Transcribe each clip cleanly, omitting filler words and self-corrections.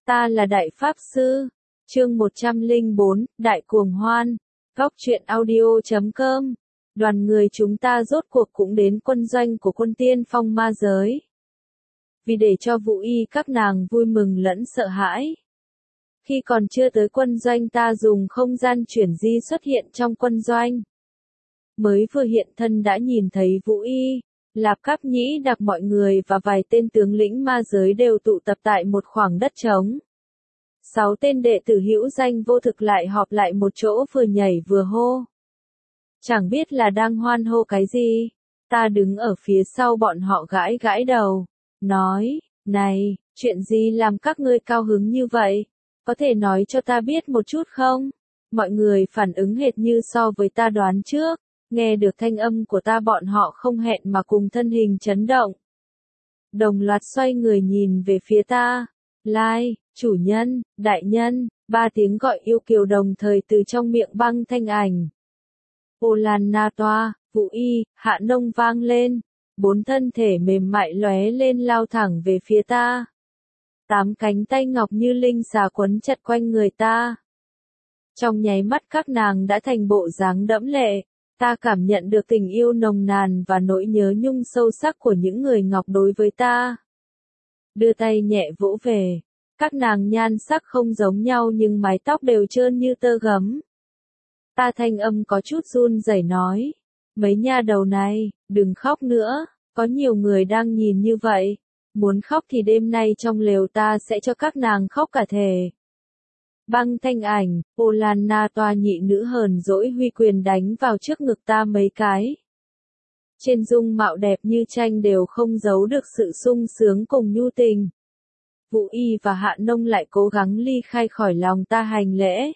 Ta là Đại Pháp Sư. Chương 104, Đại Cuồng Hoan. Góc truyện audio.com. Đoàn người chúng ta rốt cuộc cũng đến quân doanh của quân tiên phong ma giới. Vì để cho Vũ Y các nàng vui mừng lẫn sợ hãi. Khi còn chưa tới quân doanh ta dùng không gian chuyển di xuất hiện trong quân doanh. Mới vừa hiện thân đã nhìn thấy Vũ Y, Lạp Cáp Nhĩ Đặc mọi người và vài tên tướng lĩnh ma giới đều tụ tập tại một khoảng đất trống. 6 tên đệ tử hữu danh vô thực lại họp lại một chỗ vừa nhảy vừa hô. Chẳng biết là đang hoan hô cái gì. Ta đứng ở phía sau bọn họ gãi gãi đầu. Nói, này, chuyện gì làm các ngươi cao hứng như vậy? Có thể nói cho ta biết một chút không? Mọi người phản ứng hệt như so với ta đoán trước. Nghe được thanh âm của ta bọn họ không hẹn mà cùng thân hình chấn động. Đồng loạt xoay người nhìn về phía ta. Lai, chủ nhân, đại nhân, 3 tiếng gọi yêu kiều đồng thời từ trong miệng Băng Thanh Ảnh. Ô Lan Na Toa, Vũ Y, Hạ Nông vang lên. 4 thân thể mềm mại lóe lên lao thẳng về phía ta. 8 cánh tay ngọc như linh xà quấn chặt quanh người ta. Trong nháy mắt các nàng đã thành bộ dáng đẫm lệ. Ta cảm nhận được tình yêu nồng nàn và nỗi nhớ nhung sâu sắc của những người ngọc đối với ta. Đưa tay nhẹ vỗ về. Các nàng nhan sắc không giống nhau nhưng mái tóc đều trơn như tơ gấm. Ta thanh âm có chút run rẩy nói. Mấy nha đầu này, đừng khóc nữa, có nhiều người đang nhìn như vậy. Muốn khóc thì đêm nay trong lều ta sẽ cho các nàng khóc cả thề. Băng Thanh Ảnh, Ô Lan Na Toa nhị nữ hờn dỗi huy quyền đánh vào trước ngực ta mấy cái. Trên dung mạo đẹp như tranh đều không giấu được sự sung sướng cùng nhu tình. Vũ Y và Hạ Nông lại cố gắng ly khai khỏi lòng ta hành lễ.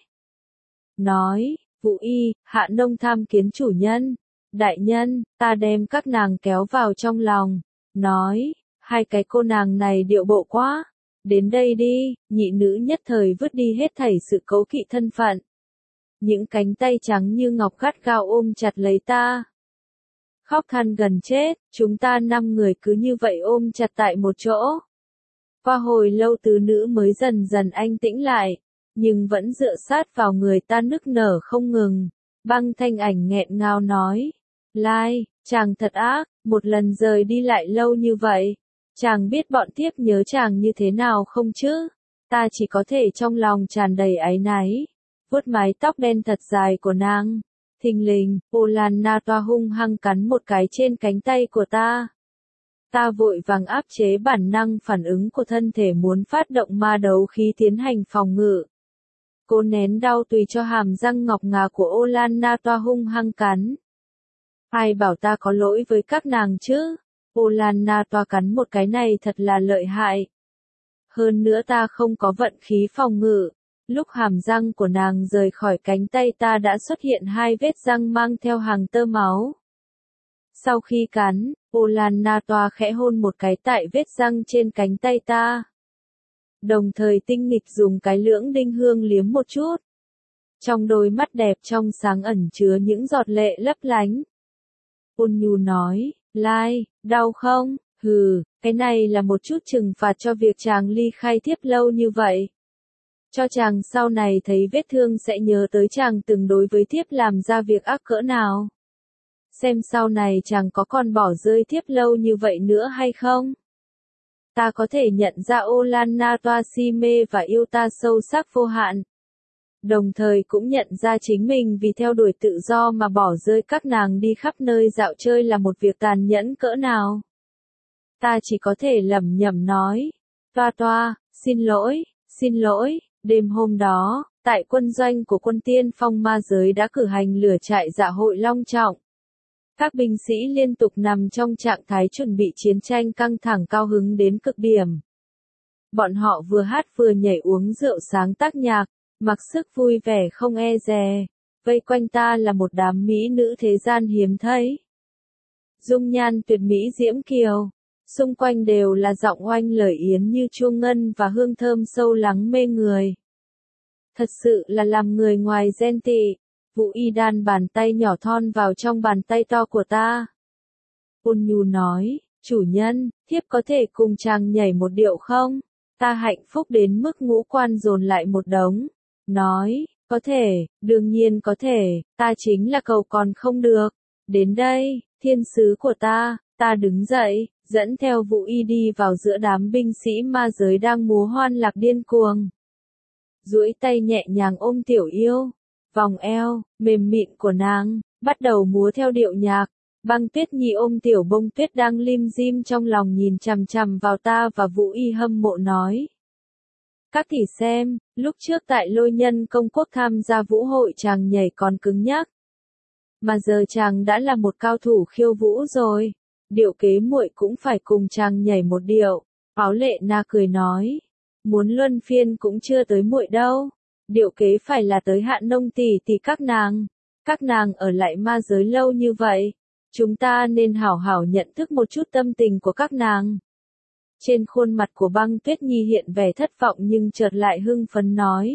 Nói, Vũ Y, Hạ Nông tham kiến chủ nhân. Đại nhân, ta đem các nàng kéo vào trong lòng. Nói, hai cái cô nàng này điệu bộ quá. Đến đây đi, nhị nữ nhất thời vứt đi hết thảy sự cấu kỵ thân phận. Những cánh tay trắng như ngọc gắt gao ôm chặt lấy ta. Khóc than gần chết, chúng ta 5 người cứ như vậy ôm chặt tại một chỗ. Qua hồi lâu tứ nữ mới dần dần anh tĩnh lại, nhưng vẫn dựa sát vào người ta nức nở không ngừng. Băng Thanh Ảnh nghẹn ngào nói, Lai, chàng thật ác, một lần rời đi lại lâu như vậy. Chàng biết bọn tiếp nhớ chàng như thế nào không chứ? Ta chỉ có thể trong lòng tràn đầy áy náy. Vuốt mái tóc đen thật dài của nàng. Thình lình, Ô Lan Na Toa hung hăng cắn một cái trên cánh tay của ta. Ta vội vàng áp chế bản năng phản ứng của thân thể muốn phát động ma đấu khí tiến hành phòng ngự. Cố nén đau tùy cho hàm răng ngọc ngà của Ô Lan Na Toa hung hăng cắn. Ai bảo ta có lỗi với các nàng chứ? Ô Lan Na Toa cắn một cái này thật là lợi hại. Hơn nữa ta không có vận khí phòng ngự. Lúc hàm răng của nàng rời khỏi cánh tay ta đã xuất hiện 2 vết răng mang theo hàng tơ máu. Sau khi cắn, Ô Lan Na Toa khẽ hôn một cái tại vết răng trên cánh tay ta. Đồng thời tinh nghịch dùng cái lưỡng đinh hương liếm một chút. Trong đôi mắt đẹp trong sáng ẩn chứa những giọt lệ lấp lánh. Ôn nhu nói, Lai, đau không? Hừ, cái này là một chút trừng phạt cho việc chàng ly khai thiếp lâu như vậy. Cho chàng sau này thấy vết thương sẽ nhớ tới chàng từng đối với thiếp làm ra việc ác cỡ nào. Xem sau này chàng có còn bỏ rơi thiếp lâu như vậy nữa hay không? Ta có thể nhận ra Ô Lan Na Toa si mê và yêu ta sâu sắc vô hạn. Đồng thời cũng nhận ra chính mình vì theo đuổi tự do mà bỏ rơi các nàng đi khắp nơi dạo chơi là một việc tàn nhẫn cỡ nào. Ta chỉ có thể lẩm nhẩm nói. Toa Toa, xin lỗi, đêm hôm đó, tại quân doanh của quân tiên phong ma giới đã cử hành lửa trại dạ hội long trọng. Các binh sĩ liên tục nằm trong trạng thái chuẩn bị chiến tranh căng thẳng cao hứng đến cực điểm. Bọn họ vừa hát vừa nhảy uống rượu sáng tác nhạc, mặc sức vui vẻ không e dè. Vây quanh ta là một đám mỹ nữ thế gian hiếm thấy. Dung nhan tuyệt mỹ diễm kiều. Xung quanh đều là giọng oanh lời yến như chuông ngân và hương thơm sâu lắng mê người. Thật sự là làm người ngoài ghen tị. Vũ Y đan bàn tay nhỏ thon vào trong bàn tay to của ta. Ôn nhu nói, chủ nhân, thiếp có thể cùng chàng nhảy một điệu không? Ta hạnh phúc đến mức ngũ quan dồn lại một đống. Nói, có thể, đương nhiên có thể, ta chính là cầu còn không được. Đến đây, thiên sứ của ta đứng dậy, dẫn theo Vũ Y đi vào giữa đám binh sĩ ma giới đang múa hoan lạc điên cuồng. Duỗi tay nhẹ nhàng ôm tiểu yêu, vòng eo, mềm mịn của nàng, bắt đầu múa theo điệu nhạc. Băng Tuyết Nhi ôm tiểu bông tuyết đang lim dim trong lòng nhìn chằm chằm vào ta và Vũ Y hâm mộ nói. Các tỷ xem, lúc trước tại Lôi Nhân Công Quốc tham gia vũ hội chàng nhảy còn cứng nhắc. Mà giờ chàng đã là một cao thủ khiêu vũ rồi. Điệu kế muội cũng phải cùng chàng nhảy một điệu. Áo Lệ Na cười nói. Muốn luân phiên cũng chưa tới muội đâu. Điệu kế phải là tới Hạn Nông tỷ tỷ các nàng. Các nàng ở lại ma giới lâu như vậy. Chúng ta nên hảo hảo nhận thức một chút tâm tình của các nàng. Trên khuôn mặt của Băng Tuyết Nhi hiện vẻ thất vọng nhưng chợt lại hưng phấn nói.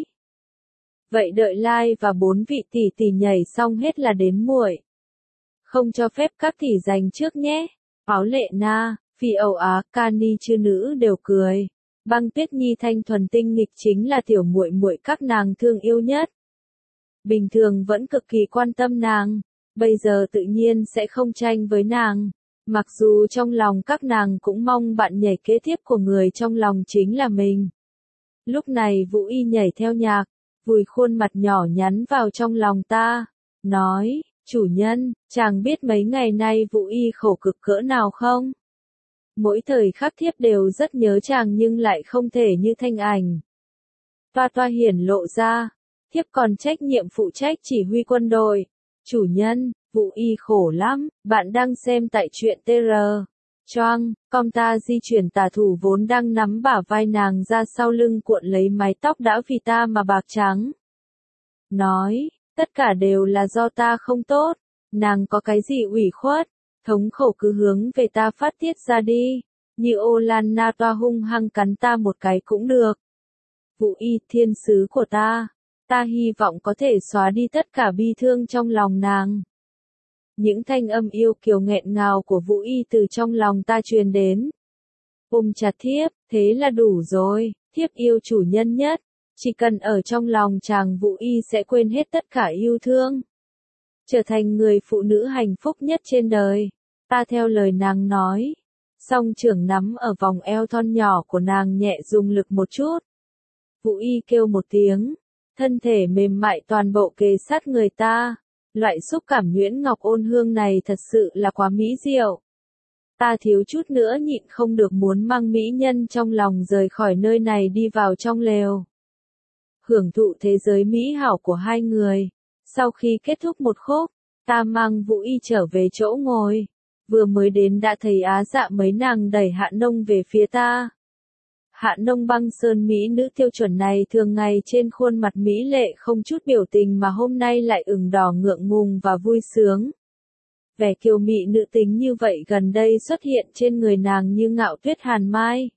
Vậy đợi Lai và 4 vị tỷ tỷ nhảy xong hết là đến muội. Không cho phép các tỷ giành trước nhé. Áo Lệ Na, Phi Âu Á, Cani chư nữ đều cười. Băng Tuyết Nhi thanh thuần tinh nghịch chính là tiểu muội muội các nàng thương yêu nhất. Bình thường vẫn cực kỳ quan tâm nàng, bây giờ tự nhiên sẽ không tranh với nàng. Mặc dù trong lòng các nàng cũng mong bạn nhảy kế tiếp của người trong lòng chính là mình. Lúc này Vũ Y nhảy theo nhạc, vùi khuôn mặt nhỏ nhắn vào trong lòng ta, nói, chủ nhân, chàng biết mấy ngày nay Vũ Y khổ cực cỡ nào không? Mỗi thời khắc thiếp đều rất nhớ chàng nhưng lại không thể như thanh ảnh. Toa toa hiển lộ ra, thiếp còn trách nhiệm phụ trách chỉ huy quân đội. Chủ nhân, Vũ Y khổ lắm, bạn đang xem tại truyện TR. Choang, com ta di chuyển tà thủ vốn đang nắm bả vai nàng ra sau lưng cuộn lấy mái tóc đã vì ta mà bạc trắng. Nói, tất cả đều là do ta không tốt, nàng có cái gì ủy khuất, thống khổ cứ hướng về ta phát tiết ra đi, như ô lan na toa hung hăng cắn ta một cái cũng được. Vũ Y thiên sứ của ta hy vọng có thể xóa đi tất cả bi thương trong lòng nàng. Những thanh âm yêu kiều nghẹn ngào của Vũ Y từ trong lòng ta truyền đến. Ôm chặt thiếp, thế là đủ rồi, thiếp yêu chủ nhân nhất, chỉ cần ở trong lòng chàng Vũ Y sẽ quên hết tất cả yêu thương. Trở thành người phụ nữ hạnh phúc nhất trên đời, ta theo lời nàng nói. Song trưởng nắm ở vòng eo thon nhỏ của nàng nhẹ dùng lực một chút. Vũ Y kêu một tiếng, thân thể mềm mại toàn bộ kề sát người ta. Loại xúc cảm nhuyễn ngọc ôn hương này thật sự là quá mỹ diệu. Ta thiếu chút nữa nhịn không được muốn mang mỹ nhân trong lòng rời khỏi nơi này đi vào trong lều. Hưởng thụ thế giới mỹ hảo của hai người. Sau khi kết thúc một khúc, ta mang Vũ Y trở về chỗ ngồi. Vừa mới đến đã thấy Á Dạ mấy nàng đẩy Hạ Nông về phía ta. Hạ Nông băng sơn mỹ nữ tiêu chuẩn này thường ngày trên khuôn mặt mỹ lệ không chút biểu tình mà hôm nay lại ửng đỏ ngượng ngùng và vui sướng. Vẻ kiều mị nữ tính như vậy gần đây xuất hiện trên người nàng như ngạo tuyết hàn mai.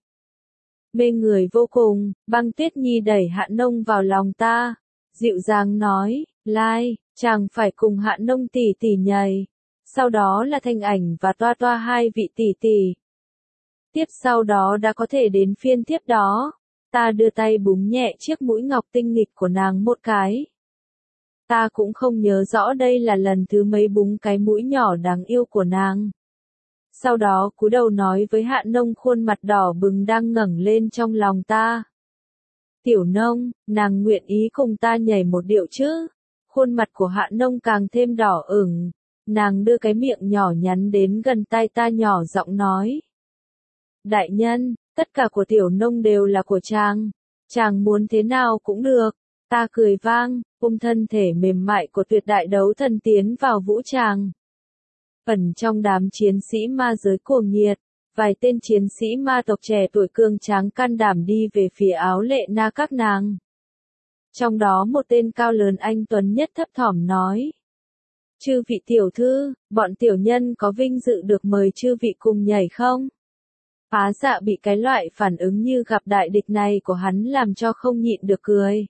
Mê người vô cùng, Băng Tuyết Nhi đẩy Hạ Nông vào lòng ta, dịu dàng nói, Lai, chàng phải cùng Hạ Nông tỷ tỷ nhảy. Sau đó là Thanh Ảnh và Toa Toa hai vị tỷ tỷ. Tiếp sau đó đã có thể đến phiên tiếp đó. Ta đưa tay búng nhẹ chiếc mũi ngọc tinh nghịch của nàng một cái. Ta cũng không nhớ rõ đây là lần thứ mấy búng cái mũi nhỏ đáng yêu của nàng. Sau đó cúi đầu nói với Hạ Nông khuôn mặt đỏ bừng đang ngẩng lên trong lòng ta. Tiểu Nông, nàng nguyện ý cùng ta nhảy một điệu chứ? Khuôn mặt của Hạ Nông càng thêm đỏ ửng. Nàng đưa cái miệng nhỏ nhắn đến gần tai ta nhỏ giọng nói. Đại nhân, tất cả của Tiểu Nông đều là của chàng. Chàng muốn thế nào cũng được. Ta cười vang, ôm thân thể mềm mại của tuyệt đại đấu thần tiến vào vũ tràng. Ẩn trong đám chiến sĩ ma giới cuồng nhiệt, vài tên chiến sĩ ma tộc trẻ tuổi cường tráng can đảm đi về phía Áo Lệ Na các nàng. Trong đó một tên cao lớn anh tuấn nhất thấp thỏm nói. Chư vị tiểu thư, bọn tiểu nhân có vinh dự được mời chư vị cùng nhảy không? Á Dạ bị cái loại phản ứng như gặp đại địch này của hắn làm cho không nhịn được cười.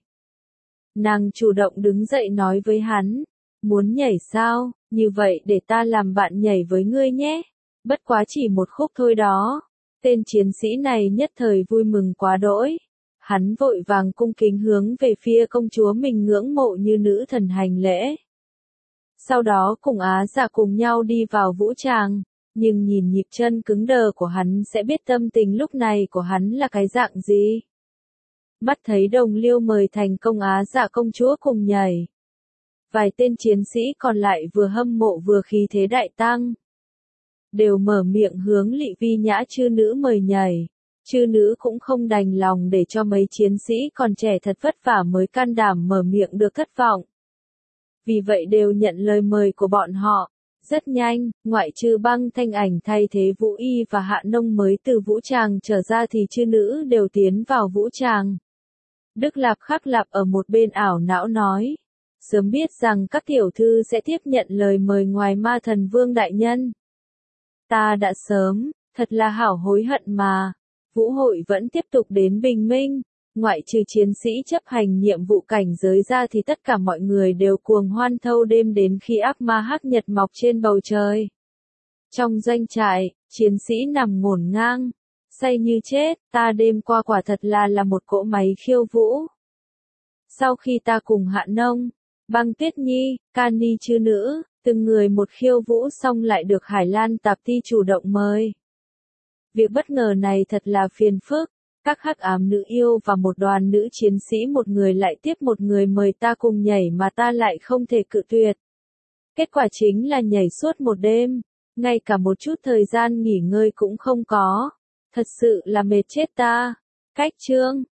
Nàng chủ động đứng dậy nói với hắn, muốn nhảy sao, như vậy để ta làm bạn nhảy với ngươi nhé, bất quá chỉ một khúc thôi đó. Tên chiến sĩ này nhất thời vui mừng quá đỗi. Hắn vội vàng cung kính hướng về phía công chúa mình ngưỡng mộ như nữ thần hành lễ. Sau đó cùng Á Dạ cùng nhau đi vào vũ tràng, nhưng nhìn nhịp chân cứng đờ của hắn sẽ biết tâm tình lúc này của hắn là cái dạng gì. Mắt thấy đồng liêu mời thành công Á Dạ công chúa cùng nhảy. Vài tên chiến sĩ còn lại vừa hâm mộ vừa khí thế đại tăng. Đều mở miệng hướng Lị Vi Nhã chư nữ mời nhảy. Chư nữ cũng không đành lòng để cho mấy chiến sĩ còn trẻ thật vất vả mới can đảm mở miệng được thất vọng. Vì vậy đều nhận lời mời của bọn họ. Rất nhanh, ngoại trừ Băng Thanh Ảnh thay thế Vũ Y và Hạ Nông mới từ vũ tràng trở ra thì chư nữ đều tiến vào vũ tràng. Đức Lạp Khắc Lạp ở một bên ảo não nói. Sớm biết rằng các tiểu thư sẽ tiếp nhận lời mời ngoài Ma Thần Vương đại nhân. Ta đã sớm, thật là hảo hối hận mà. Vũ hội vẫn tiếp tục đến bình minh. Ngoại trừ chiến sĩ chấp hành nhiệm vụ cảnh giới ra thì tất cả mọi người đều cuồng hoan thâu đêm đến khi ác ma hắc nhật mọc trên bầu trời. Trong doanh trại, chiến sĩ nằm ngổn ngang, say như chết, ta đêm qua quả thật là một cỗ máy khiêu vũ. Sau khi ta cùng Hạ Nông, Băng Tuyết Nhi, Cani chư nữ, từng người một khiêu vũ xong lại được Hải Lan Tạp Ti chủ động mời. Việc bất ngờ này thật là phiền phức. Các hắc ám nữ yêu và một đoàn nữ chiến sĩ một người lại tiếp một người mời ta cùng nhảy mà ta lại không thể cự tuyệt. Kết quả chính là nhảy suốt một đêm, ngay cả một chút thời gian nghỉ ngơi cũng không có. Thật sự là mệt chết ta. Cách chương